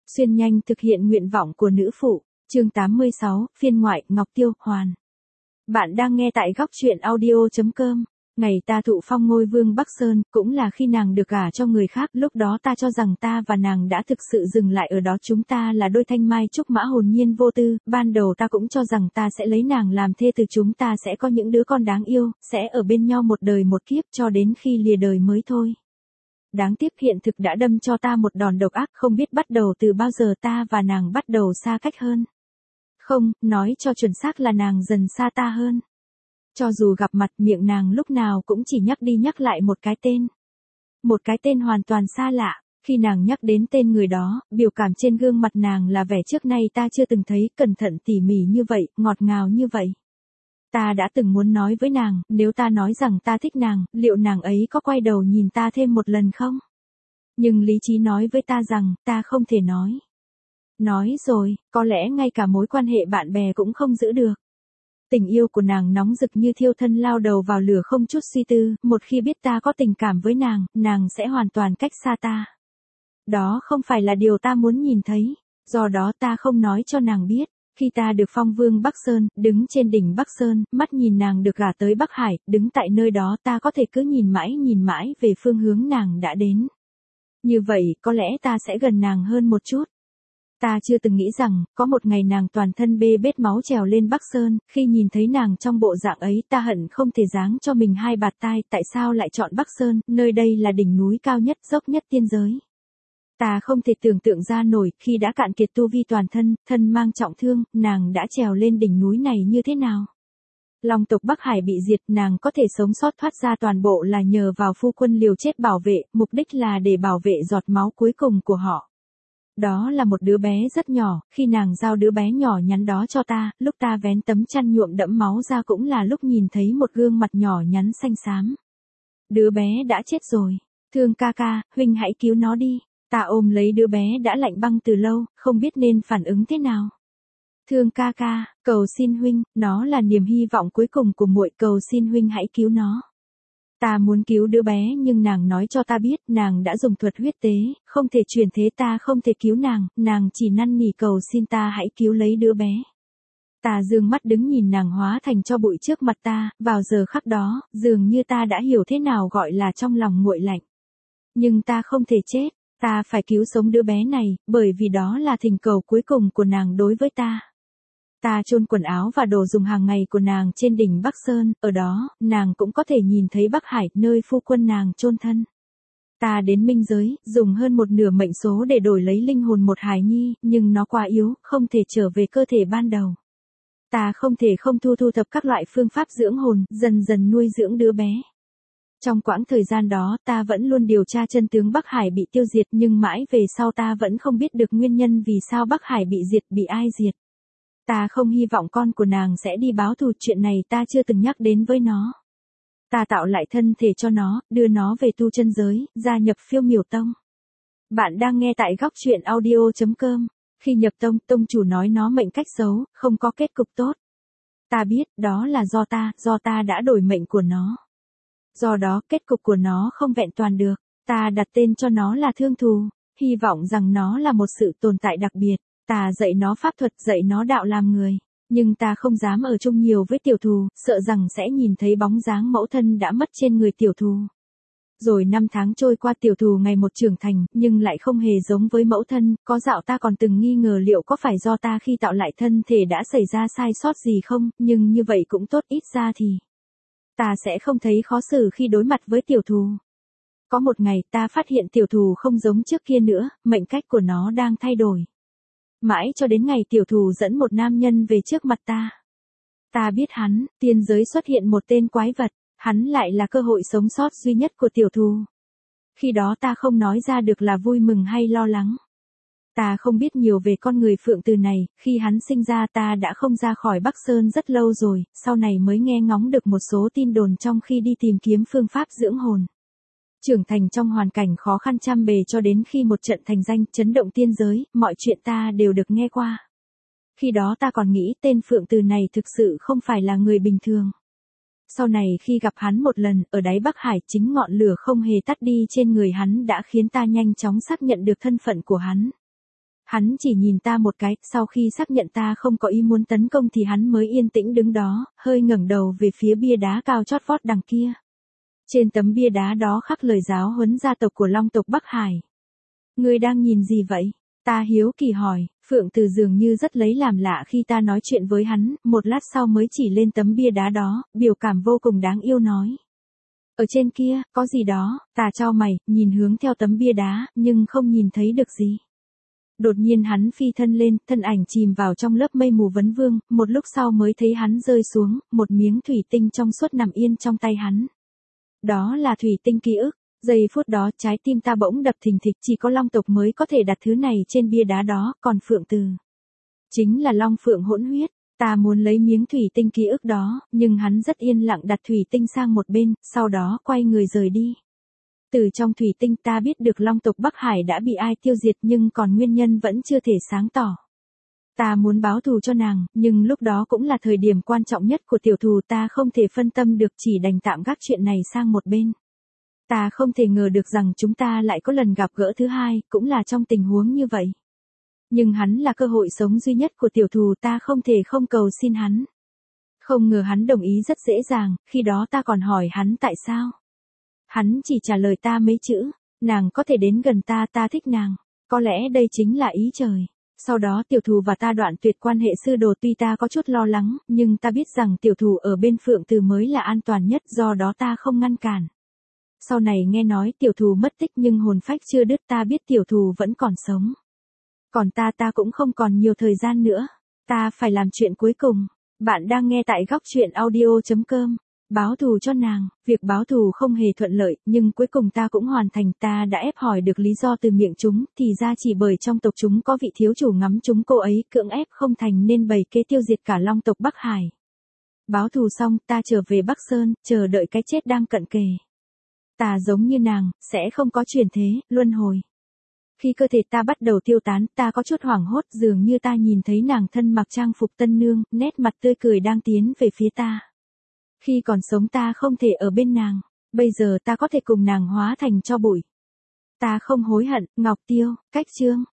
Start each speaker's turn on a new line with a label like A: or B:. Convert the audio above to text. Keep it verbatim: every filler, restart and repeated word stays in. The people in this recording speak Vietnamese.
A: Xuyên nhanh thực hiện nguyện vọng của nữ phụ, chương tám mươi sáu, phiên ngoại, Ngọc Tiêu, Hoàn. Bạn đang nghe tại góc truyện audio chấm com. Ngày ta thụ phong ngôi vương Bắc Sơn, cũng là khi nàng được gả cho người khác, lúc đó ta cho rằng ta và nàng đã thực sự dừng lại ở đó, chúng ta là đôi thanh mai trúc mã hồn nhiên vô tư, ban đầu ta cũng cho rằng ta sẽ lấy nàng làm thê từ, chúng ta sẽ có những đứa con đáng yêu, sẽ ở bên nhau một đời một kiếp cho đến khi lìa đời mới thôi. Đáng tiếc hiện thực đã đâm cho ta một đòn độc ác, không biết bắt đầu từ bao giờ ta và nàng bắt đầu xa cách hơn. Không, nói cho chuẩn xác là nàng dần xa ta hơn. Cho dù gặp mặt, miệng nàng lúc nào cũng chỉ nhắc đi nhắc lại một cái tên. Một cái tên hoàn toàn xa lạ, khi nàng nhắc đến tên người đó, biểu cảm trên gương mặt nàng là vẻ trước nay ta chưa từng thấy, cẩn thận tỉ mỉ như vậy, ngọt ngào như vậy. Ta đã từng muốn nói với nàng, nếu ta nói rằng ta thích nàng, liệu nàng ấy có quay đầu nhìn ta thêm một lần không? Nhưng lý trí nói với ta rằng, ta không thể nói. Nói rồi, có lẽ ngay cả mối quan hệ bạn bè cũng không giữ được. Tình yêu của nàng nóng rực như thiêu thân lao đầu vào lửa không chút suy tư, một khi biết ta có tình cảm với nàng, nàng sẽ hoàn toàn cách xa ta. Đó không phải là điều ta muốn nhìn thấy, do đó ta không nói cho nàng biết. Khi ta được phong vương Bắc Sơn, đứng trên đỉnh Bắc Sơn, mắt nhìn nàng được gả tới Bắc Hải, đứng tại nơi đó ta có thể cứ nhìn mãi nhìn mãi về phương hướng nàng đã đến. Như vậy, có lẽ ta sẽ gần nàng hơn một chút. Ta chưa từng nghĩ rằng, có một ngày nàng toàn thân bê bết máu trèo lên Bắc Sơn, khi nhìn thấy nàng trong bộ dạng ấy ta hận không thể giáng cho mình hai bạt tai, tại sao lại chọn Bắc Sơn, nơi đây là đỉnh núi cao nhất, dốc nhất tiên giới. Ta không thể tưởng tượng ra nổi, khi đã cạn kiệt tu vi toàn thân, thân mang trọng thương, nàng đã trèo lên đỉnh núi này như thế nào. Long tộc Bắc Hải bị diệt, nàng có thể sống sót thoát ra toàn bộ là nhờ vào phu quân liều chết bảo vệ, mục đích là để bảo vệ giọt máu cuối cùng của họ. Đó là một đứa bé rất nhỏ, khi nàng giao đứa bé nhỏ nhắn đó cho ta, lúc ta vén tấm chăn nhuộm đẫm máu ra cũng là lúc nhìn thấy một gương mặt nhỏ nhắn xanh xám. Đứa bé đã chết rồi. Thương ca ca, huynh hãy cứu nó đi. Ta ôm lấy đứa bé đã lạnh băng từ lâu, không biết nên phản ứng thế nào. Thương ca ca, cầu xin huynh, nó là niềm hy vọng cuối cùng của muội, cầu xin huynh hãy cứu nó. Ta muốn cứu đứa bé nhưng nàng nói cho ta biết nàng đã dùng thuật huyết tế, không thể truyền thế, ta không thể cứu nàng, nàng chỉ năn nỉ cầu xin ta hãy cứu lấy đứa bé. Ta dương mắt đứng nhìn nàng hóa thành tro bụi trước mặt ta, vào giờ khắc đó, dường như ta đã hiểu thế nào gọi là trong lòng nguội lạnh. Nhưng ta không thể chết, ta phải cứu sống đứa bé này, bởi vì đó là thỉnh cầu cuối cùng của nàng đối với ta. Ta chôn quần áo và đồ dùng hàng ngày của nàng trên đỉnh Bắc Sơn, ở đó, nàng cũng có thể nhìn thấy Bắc Hải, nơi phu quân nàng chôn thân. Ta đến minh giới, dùng hơn một nửa mệnh số để đổi lấy linh hồn một hài nhi, nhưng nó quá yếu, không thể trở về cơ thể ban đầu. Ta không thể không thu thu thập các loại phương pháp dưỡng hồn, dần dần nuôi dưỡng đứa bé. Trong quãng thời gian đó, ta vẫn luôn điều tra chân tướng Bắc Hải bị tiêu diệt, nhưng mãi về sau ta vẫn không biết được nguyên nhân vì sao Bắc Hải bị diệt, bị ai diệt. Ta không hy vọng con của nàng sẽ đi báo thù, chuyện này ta chưa từng nhắc đến với nó. Ta tạo lại thân thể cho nó, đưa nó về tu chân giới, gia nhập Phiêu Miểu Tông. Bạn đang nghe tại góc truyện audio chấm com. Khi nhập tông, tông chủ nói nó mệnh cách xấu, không có kết cục tốt. Ta biết, đó là do ta, do ta đã đổi mệnh của nó. Do đó, kết cục của nó không vẹn toàn được. Ta đặt tên cho nó là Thương Thù, hy vọng rằng nó là một sự tồn tại đặc biệt. Ta dạy nó pháp thuật, dạy nó đạo làm người. Nhưng ta không dám ở chung nhiều với tiểu thù, sợ rằng sẽ nhìn thấy bóng dáng mẫu thân đã mất trên người tiểu thù. Rồi năm tháng trôi qua, tiểu thù ngày một trưởng thành, nhưng lại không hề giống với mẫu thân, có dạo ta còn từng nghi ngờ liệu có phải do ta khi tạo lại thân thể đã xảy ra sai sót gì không, nhưng như vậy cũng tốt, ít ra thì ta sẽ không thấy khó xử khi đối mặt với tiểu thù. Có một ngày ta phát hiện tiểu thù không giống trước kia nữa, mệnh cách của nó đang thay đổi. Mãi cho đến ngày tiểu thù dẫn một nam nhân về trước mặt ta. Ta biết hắn, tiên giới xuất hiện một tên quái vật, hắn lại là cơ hội sống sót duy nhất của tiểu thù. Khi đó ta không nói ra được là vui mừng hay lo lắng. Ta không biết nhiều về con người Phượng Từ này, khi hắn sinh ra ta đã không ra khỏi Bắc Sơn rất lâu rồi, sau này mới nghe ngóng được một số tin đồn trong khi đi tìm kiếm phương pháp dưỡng hồn. Trưởng thành trong hoàn cảnh khó khăn trăm bề cho đến khi một trận thành danh chấn động tiên giới, mọi chuyện ta đều được nghe qua. Khi đó ta còn nghĩ tên Phượng Từ này thực sự không phải là người bình thường. Sau này khi gặp hắn một lần, ở đáy Bắc Hải, chính ngọn lửa không hề tắt đi trên người hắn đã khiến ta nhanh chóng xác nhận được thân phận của hắn. Hắn chỉ nhìn ta một cái, sau khi xác nhận ta không có ý muốn tấn công thì hắn mới yên tĩnh đứng đó, hơi ngẩng đầu về phía bia đá cao chót vót đằng kia. Trên tấm bia đá đó khắc lời giáo huấn gia tộc của Long tộc Bắc Hải. Ngươi đang nhìn gì vậy? Ta hiếu kỳ hỏi, Phượng Từ dường như rất lấy làm lạ khi ta nói chuyện với hắn, một lát sau mới chỉ lên tấm bia đá đó, biểu cảm vô cùng đáng yêu nói. Ở trên kia, có gì đó, ta chau mày, nhìn hướng theo tấm bia đá, nhưng không nhìn thấy được gì. Đột nhiên hắn phi thân lên, thân ảnh chìm vào trong lớp mây mù vấn vương, một lúc sau mới thấy hắn rơi xuống, một miếng thủy tinh trong suốt nằm yên trong tay hắn. Đó là thủy tinh ký ức. Giây phút đó trái tim ta bỗng đập thình thịch, chỉ có Long tộc mới có thể đặt thứ này trên bia đá đó, còn Phượng Từ chính là Long Phượng hỗn huyết. Ta muốn lấy miếng thủy tinh ký ức đó, nhưng hắn rất yên lặng đặt thủy tinh sang một bên, sau đó quay người rời đi. Từ trong thủy tinh ta biết được Long tộc Bắc Hải đã bị ai tiêu diệt nhưng còn nguyên nhân vẫn chưa thể sáng tỏ. Ta muốn báo thù cho nàng, nhưng lúc đó cũng là thời điểm quan trọng nhất của tiểu thù, ta không thể phân tâm được, chỉ đành tạm gác chuyện này sang một bên. Ta không thể ngờ được rằng chúng ta lại có lần gặp gỡ thứ hai, cũng là trong tình huống như vậy. Nhưng hắn là cơ hội sống duy nhất của tiểu thù, ta không thể không cầu xin hắn. Không ngờ hắn đồng ý rất dễ dàng, khi đó ta còn hỏi hắn tại sao. Hắn chỉ trả lời ta mấy chữ, nàng có thể đến gần ta, ta thích nàng. Có lẽ đây chính là ý trời. Sau đó tiểu thù và ta đoạn tuyệt quan hệ sư đồ, tuy ta có chút lo lắng, nhưng ta biết rằng tiểu thù ở bên Phượng Từ mới là an toàn nhất, do đó ta không ngăn cản. Sau này nghe nói tiểu thù mất tích nhưng hồn phách chưa đứt, ta biết tiểu thù vẫn còn sống. Còn ta ta cũng không còn nhiều thời gian nữa. Ta phải làm chuyện cuối cùng. Bạn đang nghe tại góc truyện audio chấm com. Báo thù cho nàng. Việc báo thù không hề thuận lợi, nhưng cuối cùng ta cũng hoàn thành. Ta đã ép hỏi được lý do từ miệng chúng, thì ra chỉ bởi trong tộc chúng có vị thiếu chủ ngắm chúng cô ấy, cưỡng ép không thành nên bày kế tiêu diệt cả Long tộc Bắc Hải. Báo thù xong, ta trở về Bắc Sơn, chờ đợi cái chết đang cận kề. Ta giống như nàng, sẽ không có chuyển thế, luân hồi. Khi cơ thể ta bắt đầu tiêu tán, ta có chút hoảng hốt, dường như ta nhìn thấy nàng thân mặc trang phục tân nương, nét mặt tươi cười đang tiến về phía ta. Khi còn sống ta không thể ở bên nàng, bây giờ ta có thể cùng nàng hóa thành tro bụi. Ta không hối hận. Ngọc Tiêu, cách chương.